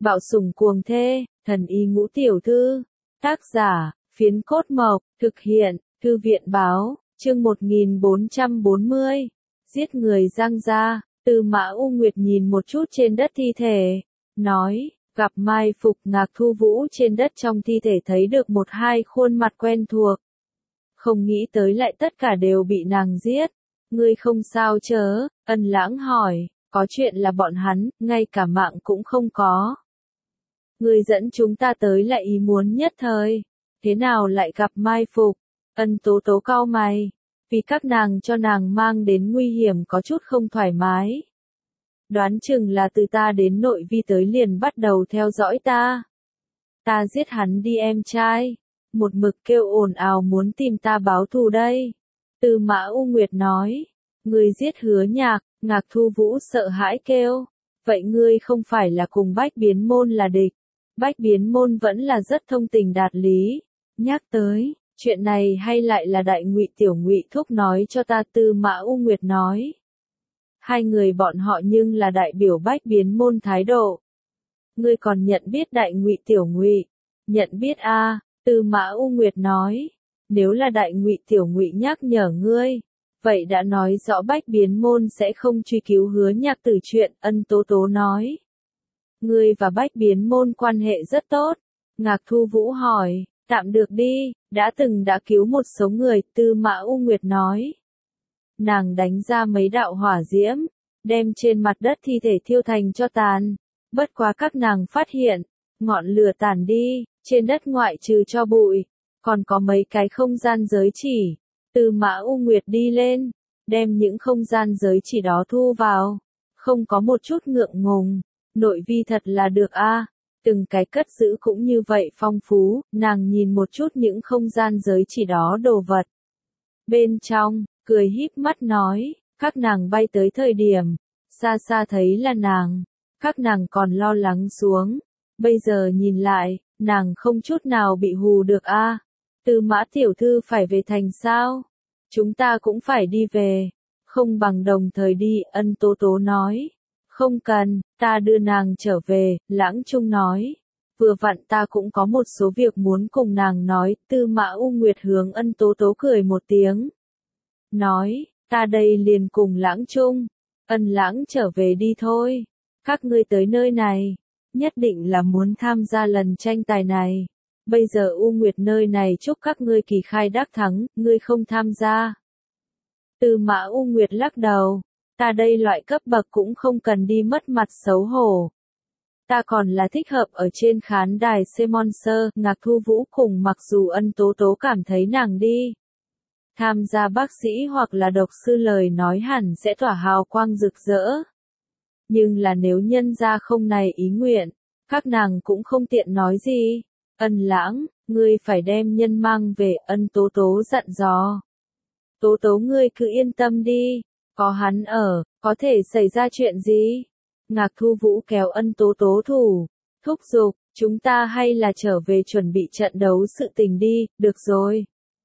Bạo sủng cuồng thê, thần y ngũ tiểu thư. Tác giả, Phiến Cốt Mộc, thực hiện, Thư viện báo, chương 1440. Giết người Giang gia. Tư Mã U Nguyệt nhìn một chút trên đất thi thể, nói, gặp mai phục Ngạc Thu Vũ trên đất trong thi thể thấy được một hai khuôn mặt quen thuộc. Không nghĩ tới lại tất cả đều bị nàng giết. Ngươi không sao chớ? Ân Lãng hỏi, có chuyện là bọn hắn, ngay cả mạng cũng không có. Ngươi dẫn chúng ta tới lại ý muốn nhất thời. Thế nào lại gặp mai phục? Ân Tố Tố cau mày. Vì các nàng cho nàng mang đến nguy hiểm có chút không thoải mái. Đoán chừng là từ ta đến nội vi tới liền bắt đầu theo dõi ta. Ta giết hắn đi em trai. Một mực kêu ồn ào muốn tìm ta báo thù đây. Tư Mã U Nguyệt nói. Ngươi giết Hứa Nhạc. Ngạc Thu Vũ sợ hãi kêu. Vậy ngươi không phải là cùng Bách Biến Môn là địch. Bách Biến Môn vẫn là rất thông tình đạt lý. Nhắc tới, chuyện này hay lại là Đại Ngụy Tiểu Ngụy thúc nói cho ta? Tư Mã U Nguyệt nói. Hai người bọn họ nhưng là đại biểu Bách Biến Môn thái độ. Ngươi còn nhận biết Đại Ngụy Tiểu Ngụy? Nhận biết a. Tư Mã U Nguyệt nói. Nếu là Đại Ngụy Tiểu Ngụy nhắc nhở ngươi, vậy đã nói rõ Bách Biến Môn sẽ không truy cứu Hứa Nhạc tử chuyện. Ân Tố Tố nói. Ngươi và Bách Biến Môn quan hệ rất tốt. Ngạc Thu Vũ hỏi. Tạm được đi, đã cứu một số người. Tư Mã U Nguyệt nói. Nàng đánh ra mấy đạo hỏa diễm, đem trên mặt đất thi thể thiêu thành tro tàn. Bất quá các nàng phát hiện, ngọn lửa tàn đi, trên đất ngoại trừ tro bụi, còn có mấy cái không gian giới chỉ. Tư Mã U Nguyệt đi lên, đem những không gian giới chỉ đó thu vào. Không có một chút ngượng ngùng, nội vi thật là được a. Từng cái cất giữ cũng như vậy phong phú. Nàng nhìn một chút những không gian giới chỉ đó đồ vật. Bên trong, cười híp mắt nói, các nàng bay tới thời điểm, xa xa thấy là nàng, các nàng còn lo lắng xuống. Bây giờ nhìn lại, nàng không chút nào bị hù được a. Tư Mã tiểu thư phải về thành sao? Chúng ta cũng phải đi về, không bằng đồng thời đi. Ân Tố Tố nói. Không cần, ta đưa nàng trở về. Lãng Trung nói. Vừa vặn ta cũng có một số việc muốn cùng nàng nói. Tư Mã U Nguyệt hướng Ân Tố Tố cười một tiếng. Nói, ta đây liền cùng Lãng Trung. Ân Lãng trở về đi thôi. Các ngươi tới nơi này, nhất định là muốn tham gia lần tranh tài này. Bây giờ U Nguyệt nơi này chúc các ngươi kỳ khai đắc thắng, ngươi không tham gia. Tư Mã U Nguyệt lắc đầu. Ta đây loại cấp bậc cũng không cần đi mất mặt xấu hổ. Ta còn là thích hợp ở trên khán đài Semonser. Ngạc Thu Vũ cùng mặc dù Ân Tố Tố cảm thấy nàng đi tham gia bác sĩ hoặc là độc sư lời nói hẳn sẽ tỏa hào quang rực rỡ. Nhưng là nếu nhân gia không này ý nguyện, các nàng cũng không tiện nói gì. Ân Lãng, ngươi phải đem nhân mang về. Ân Tố Tố dặn dò. Tố Tố ngươi cứ yên tâm đi, có hắn ở, có thể xảy ra chuyện gì? Ngạc Thu Vũ kéo Ân Tố Tố thủ, thúc giục, chúng ta hay là trở về chuẩn bị trận đấu sự tình đi. Được rồi.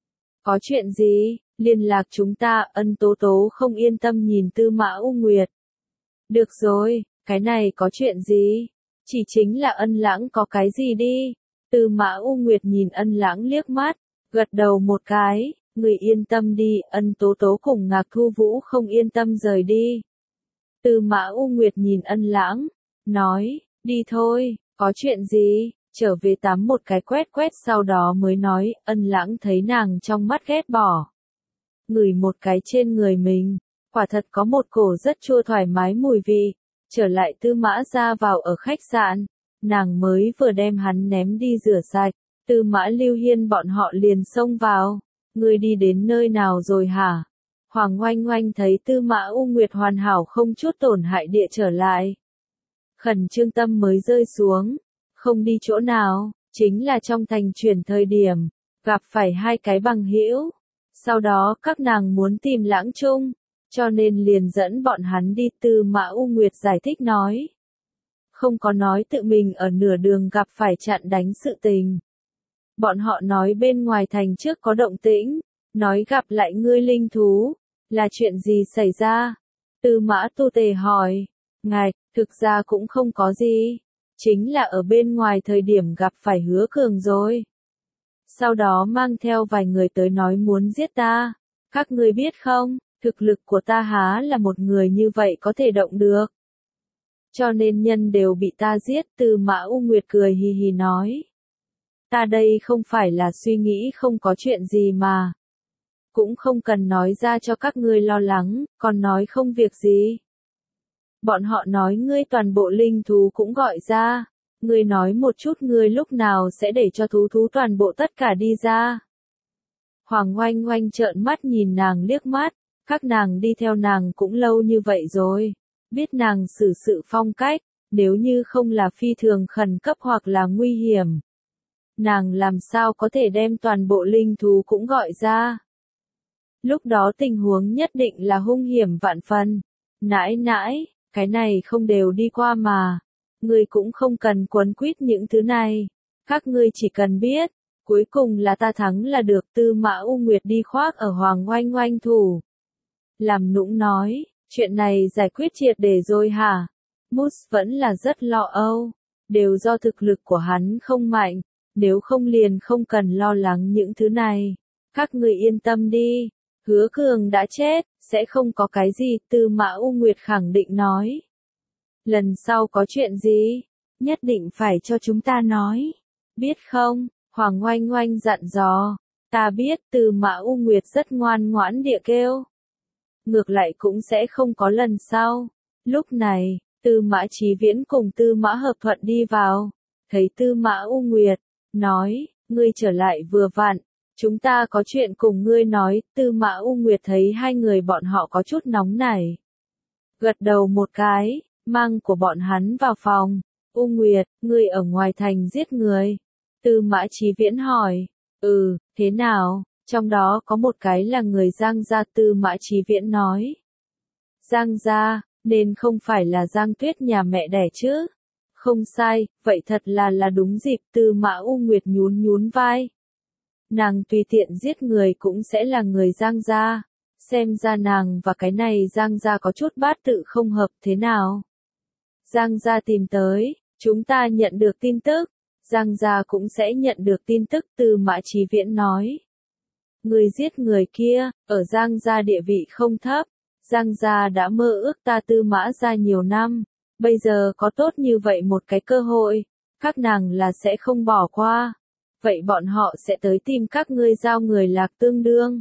Có chuyện gì? Liên lạc chúng ta. Ân Tố Tố không yên tâm nhìn Tư Mã U Nguyệt. Được rồi, cái này có chuyện gì? Chỉ chính là Ân Lãng có cái gì đi? Tư Mã U Nguyệt nhìn Ân Lãng liếc mắt, gật đầu một cái. Người yên tâm đi. Ân Tố Tố cùng Ngạc Thu Vũ không yên tâm rời đi. Tư Mã U Nguyệt nhìn Ân Lãng, nói, đi thôi, có chuyện gì? Trở về tắm một cái quét sau đó mới nói. Ân Lãng thấy nàng trong mắt ghét bỏ. Ngửi một cái trên người mình, quả thật có một cổ rất chua thoải mái mùi vị. Trở lại Tư Mã ra vào ở khách sạn, nàng mới vừa đem hắn ném đi rửa sạch, Tư Mã Lưu Hiên bọn họ liền xông vào. Ngươi đi đến nơi nào rồi hả? Hoàng Oanh Oanh thấy Tư Mã U Nguyệt hoàn hảo không chút tổn hại địa trở lại. Khẩn trương tâm mới rơi xuống. Không đi chỗ nào, chính là trong thành chuyển thời điểm, gặp phải hai cái bằng hữu. Sau đó các nàng muốn tìm Lãng Trung, cho nên liền dẫn bọn hắn đi. Tư Mã U Nguyệt giải thích nói. Không có nói tự mình ở nửa đường gặp phải chặn đánh sự tình. Bọn họ nói bên ngoài thành trước có động tĩnh, nói gặp lại ngươi linh thú. Là chuyện gì xảy ra? Tư Mã Tu Tề hỏi. Ngài, thực ra cũng không có gì. chính là ở bên ngoài thời điểm gặp phải Hứa Cường rồi. Sau đó mang theo vài người tới nói muốn giết ta. Các ngươi biết không, thực lực của ta há là một người như vậy có thể động được. Cho nên nhân đều bị ta giết. Tư Mã U Nguyệt cười hì hì nói. Ta đây không phải là suy nghĩ không có chuyện gì mà. Cũng không cần nói ra cho các ngươi lo lắng, còn nói không việc gì. Bọn họ nói ngươi toàn bộ linh thú cũng gọi ra. Ngươi nói một chút ngươi lúc nào sẽ để cho thú toàn bộ tất cả đi ra. Hoàng Oanh Oanh trợn mắt nhìn nàng liếc mắt, các nàng đi theo nàng cũng lâu như vậy rồi. Biết nàng xử sự phong cách, nếu như không là phi thường khẩn cấp hoặc là nguy hiểm. Nàng làm sao có thể đem toàn bộ linh thú cũng gọi ra. Lúc đó tình huống nhất định là hung hiểm vạn phần. Nãi nãi, cái này không đều đi qua mà. Ngươi cũng không cần quấn quýt những thứ này. Các ngươi chỉ cần biết, cuối cùng là ta thắng là được. Tư Mã U Nguyệt đi khoác ở Hoàng Oanh Oanh thủ. Làm nũng nói, chuyện này giải quyết triệt để rồi hả? Mus vẫn là rất lo âu. Đều do thực lực của hắn không mạnh. Nếu không liền không cần lo lắng những thứ này. Các ngươi yên tâm đi. Hứa Cường đã chết, sẽ không có cái gì. Tư Mã U Nguyệt khẳng định nói. Lần sau có chuyện gì, nhất định phải cho chúng ta nói. Biết không? Hoàng Oanh Oanh dặn dò. Ta biết. Tư Mã U Nguyệt rất ngoan ngoãn địa kêu. Ngược lại cũng sẽ không có lần sau. Lúc này, Tư Mã Chí Viễn cùng Tư Mã Hợp Thuận đi vào. Thấy Tư Mã U Nguyệt, nói, ngươi trở lại vừa vặn. Chúng ta có chuyện cùng ngươi nói. Tư Mã U Nguyệt thấy hai người bọn họ có chút nóng nảy. Gật đầu một cái, mang của bọn hắn vào phòng. U Nguyệt, ngươi ở ngoài thành giết người. Tư Mã Chí Viễn hỏi. Thế nào? Trong đó có một cái là người Giang gia. Tư Mã Chí Viễn nói. Giang gia, nên không phải là Giang Tuyết nhà mẹ đẻ chứ? Không sai, vậy thật là đúng dịp. Tư Mã U Nguyệt nhún vai. Nàng tùy tiện giết người cũng sẽ là người Giang gia. Xem ra nàng và cái này Giang gia có chút bát tự không hợp. Thế nào? Giang gia tìm tới, chúng ta nhận được tin tức. Giang gia cũng sẽ nhận được tin tức. Tư Mã Chí Viễn nói. Người giết người kia, ở Giang gia địa vị không thấp. Giang gia đã mơ ước ta Tư Mã gia nhiều năm. Bây giờ có tốt như vậy một cái cơ hội. Các nàng là sẽ không bỏ qua. Vậy bọn họ sẽ tới tìm các ngươi giao người lạc tương đương.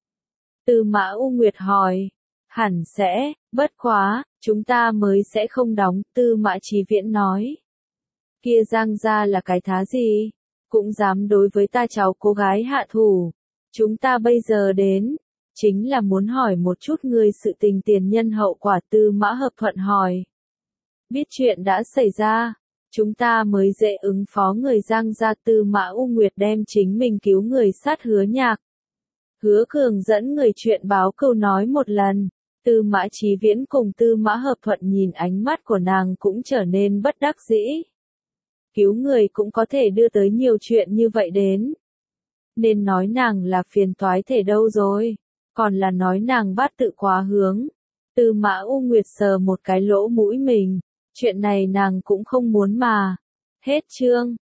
Tư Mã U Nguyệt hỏi. Hẳn sẽ, bất quá, chúng ta mới sẽ không đóng. Tư Mã Chí Viễn nói. Kia Giang gia là cái thá gì? Cũng dám đối với ta cháu cô gái hạ thủ. Chúng ta bây giờ đến, chính là muốn hỏi một chút ngươi sự tình tiền nhân hậu quả. Tư Mã Hợp Thuận hỏi. Biết chuyện đã xảy ra, chúng ta mới dễ ứng phó người Giang gia. Tư Mã U Nguyệt đem chính mình cứu người sát Hứa Nhạc. Hứa Cường dẫn người chuyện báo cừu nói một lần. Tư Mã Chí Viễn cùng Tư Mã Hợp Thuận nhìn ánh mắt của nàng cũng trở nên bất đắc dĩ. Cứu người cũng có thể đưa tới nhiều chuyện như vậy đến. Nên nói nàng là phiền toái thể đâu rồi, còn là nói nàng bát tự quá hướng. Tư Mã U Nguyệt sờ một cái lỗ mũi mình, chuyện này nàng cũng không muốn mà. Hết chương.